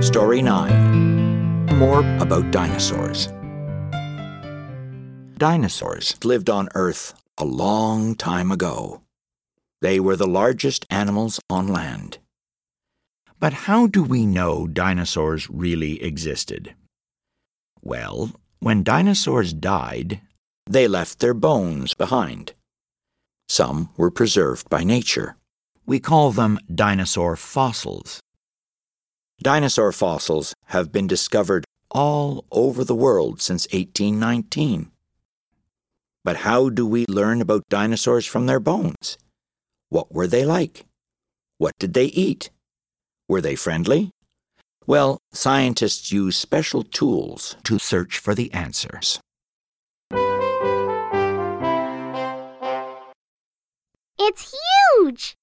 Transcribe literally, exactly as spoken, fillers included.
Story nine. More about dinosaurs. Dinosaurs lived on Earth a long time ago. They were the largest animals on land. But how do we know dinosaurs really existed? Well, when dinosaurs died, they left their bones behind. Some were preserved by nature. We call them dinosaur fossils. Dinosaur fossils have been discovered all over the world since eighteen nineteen. But how do we learn about dinosaurs from their bones? What were they like? What did they eat? Were they friendly? Well, scientists use special tools to search for the answers. It's huge!